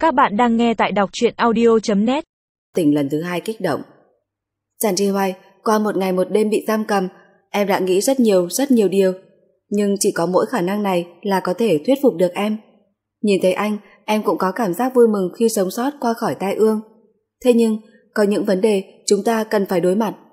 Các bạn đang nghe tại đọc truyện audio.net. Tỉnh lần thứ 2 kích động. Giản Tri Hoài, qua một ngày một đêm bị giam cầm, em đã nghĩ rất nhiều điều, nhưng chỉ có mỗi khả năng này là có thể thuyết phục được em. Nhìn thấy anh, em cũng có cảm giác vui mừng khi sống sót qua khỏi tai ương. Thế nhưng, có những vấn đề chúng ta cần phải đối mặt.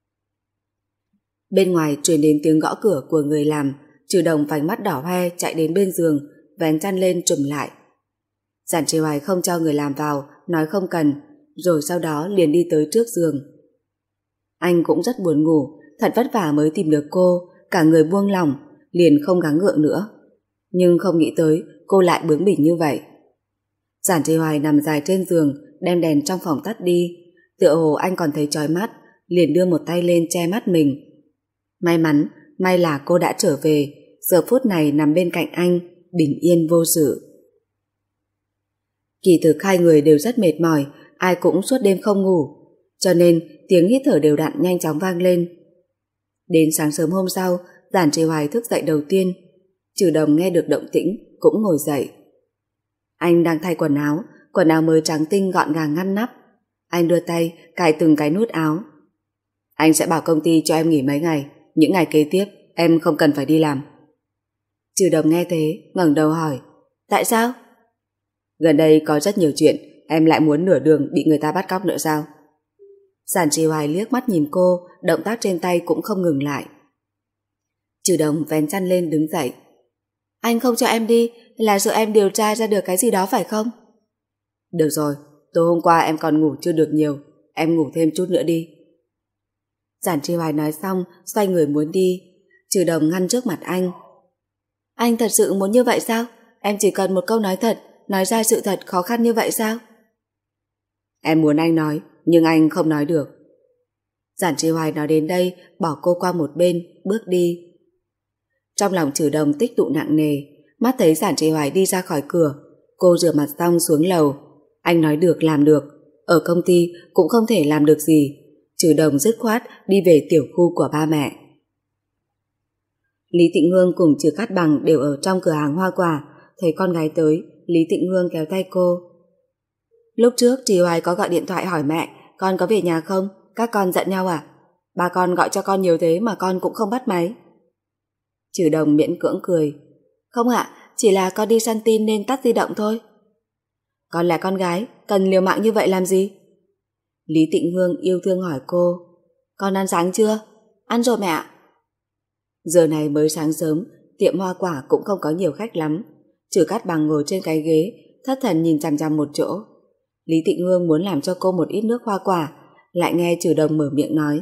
Bên ngoài truyền đến tiếng gõ cửa của người làm. Trừ Đồng vành mắt đỏ hoe chạy đến bên giường, vén chăn lên trùm lại. Giản Tri Hoài không cho người làm vào, nói không cần, rồi sau đó liền đi tới trước giường. Anh cũng rất buồn ngủ, thật vất vả mới tìm được cô, cả người buông lỏng, liền không gắng gượng nữa. Nhưng không nghĩ tới cô lại bướng bỉnh như vậy. Giản Tri Hoài nằm dài trên giường, đem đèn trong phòng tắt đi, tựa hồ anh còn thấy chói mắt, liền đưa một tay lên che mắt mình. May là cô đã trở về, giờ phút này nằm bên cạnh anh, bình yên vô sự. Kỳ thực hai người đều rất mệt mỏi, ai cũng suốt đêm không ngủ, cho nên tiếng hít thở đều đặn nhanh chóng vang lên. Đến sáng sớm hôm sau, Giản Tri Hoài thức dậy đầu tiên. Trừ Đồng nghe được động tĩnh cũng ngồi dậy. Anh đang thay quần áo mới trắng tinh gọn gàng ngăn nắp. Anh đưa tay cài từng cái nút áo. Anh sẽ bảo công ty cho em nghỉ mấy ngày, những ngày kế tiếp em không cần phải đi làm. Trừ Đồng nghe thế ngẩng đầu hỏi, tại sao? Gần đây có rất nhiều chuyện, em lại muốn nửa đường bị người ta bắt cóc nữa sao? Giản Tri Hoài liếc mắt nhìn cô, động tác trên tay cũng không ngừng lại. Trừ Đồng vén chăn lên đứng dậy. Anh không cho em đi là sợ em điều tra ra được cái gì đó phải không? Được rồi, tối hôm qua em còn ngủ chưa được nhiều, em ngủ thêm chút nữa đi. Giản Tri Hoài nói xong xoay người muốn đi. Trừ Đồng ngăn trước mặt anh. Anh thật sự muốn như vậy sao? Em chỉ cần một câu nói thật, nói ra sự thật khó khăn như vậy sao? Em muốn anh nói, nhưng anh không nói được. Giản Tri Hoài nói đến đây, bỏ cô qua một bên, bước đi. Trong lòng Trừ Đồng tích tụ nặng nề, mắt thấy Giản Tri Hoài đi ra khỏi cửa, cô rửa mặt xong xuống lầu. Anh nói được làm được, ở công ty cũng không thể làm được gì. Trừ Đồng dứt khoát đi về tiểu khu của ba mẹ. Lý Tịnh Hương cùng Trừ Cát Bằng đều ở trong cửa hàng hoa quả. Thấy con gái tới, Lý Tịnh Hương kéo tay cô. Lúc trước Tri Hoài có gọi điện thoại hỏi mẹ con có về nhà không, các con giận nhau à? Ba con gọi cho con nhiều thế mà con cũng không bắt máy. Trừ Đồng miễn cưỡng cười. Không ạ, chỉ là con đi săn tin nên tắt di động thôi. Con là con gái, cần liều mạng như vậy làm gì? Lý Tịnh Hương yêu thương hỏi cô. Con ăn sáng chưa? Ăn rồi mẹ ạ. Giờ này mới sáng sớm, tiệm hoa quả cũng không có nhiều khách lắm. Trừ Cát Bằng ngồi trên cái ghế, thất thần nhìn chằm chằm một chỗ. Lý Tịnh Hương muốn làm cho cô một ít nước hoa quả, lại nghe Trừ Đồng mở miệng nói.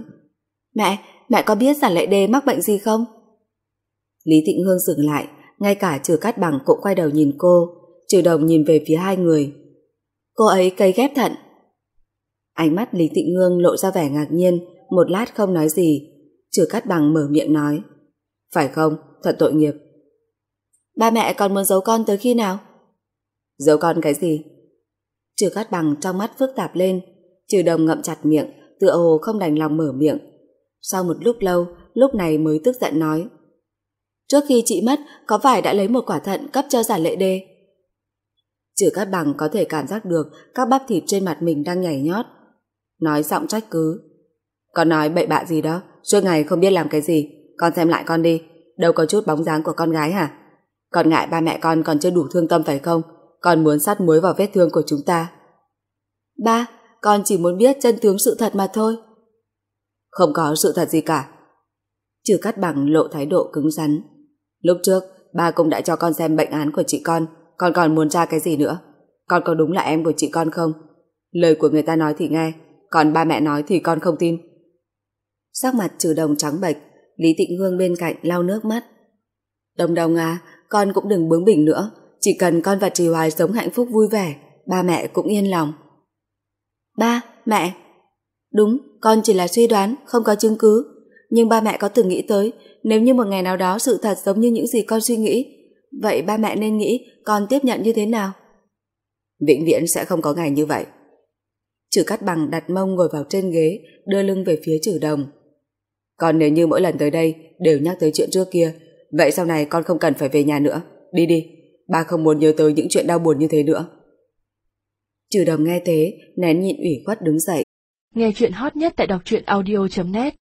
Mẹ có biết Giản Lệ Đê mắc bệnh gì không? Lý Tịnh Hương dừng lại, ngay cả Trừ Cát Bằng cũng quay đầu nhìn cô. Trừ Đồng nhìn về phía hai người. Cô ấy cấy ghép thận. Ánh mắt Lý Tịnh Hương lộ ra vẻ ngạc nhiên, một lát không nói gì. Trừ Cát Bằng mở miệng nói. Phải không, thật tội nghiệp. Ba mẹ còn muốn giấu con tới khi nào? Giấu con cái gì? Trừ Cát Bằng trong mắt phức tạp lên. Trừ Đồng ngậm chặt miệng, tựa hồ không đành lòng mở miệng. Sau một lúc lâu, lúc này mới tức giận nói. Trước khi chị mất, có phải đã lấy một quả thận cấp cho Giản Lệ Đê? Trừ Cát Bằng có thể cảm giác được các bắp thịt trên mặt mình đang nhảy nhót. Nói giọng trách cứ. Con nói bậy bạ gì đó, suốt ngày không biết làm cái gì. Con xem lại con đi, đâu có chút bóng dáng của con gái hả? Con ngại ba mẹ con còn chưa đủ thương tâm phải không? Con muốn sắt muối vào vết thương của chúng ta. Ba, con chỉ muốn biết chân tướng sự thật mà thôi. Không có sự thật gì cả. Trừ Cát Bằng lộ thái độ cứng rắn. Lúc trước, ba cũng đã cho con xem bệnh án của chị con còn muốn tra cái gì nữa? Con có đúng là em của chị con không? Lời của người ta nói thì nghe, còn ba mẹ nói thì con không tin. Sắc mặt Trừ Đồng trắng bệch. Lý Tịnh Hương bên cạnh lau nước mắt. Đồng à, con cũng đừng bướng bỉnh nữa. Chỉ cần con và Trì Hoài sống hạnh phúc vui vẻ, ba mẹ cũng yên lòng. Ba, mẹ. Đúng, con chỉ là suy đoán, không có chứng cứ. Nhưng ba mẹ có từng nghĩ tới, nếu như một ngày nào đó sự thật giống như những gì con suy nghĩ, vậy ba mẹ nên nghĩ con tiếp nhận như thế nào? Vĩnh viễn sẽ không có ngày như vậy. Trừ Cát Bằng đặt mông ngồi vào trên ghế, đưa lưng về phía Trừ Đồng. Còn nếu như mỗi lần tới đây đều nhắc tới chuyện trước kia, vậy sau này con không cần phải về nhà nữa. Đi đi, ba không muốn nhớ tới những chuyện đau buồn như thế nữa. Trừ Đồng nghe thế, nén nhịn ủy khuất đứng dậy. Nghe chuyện hot nhất tại đọc truyện audio.net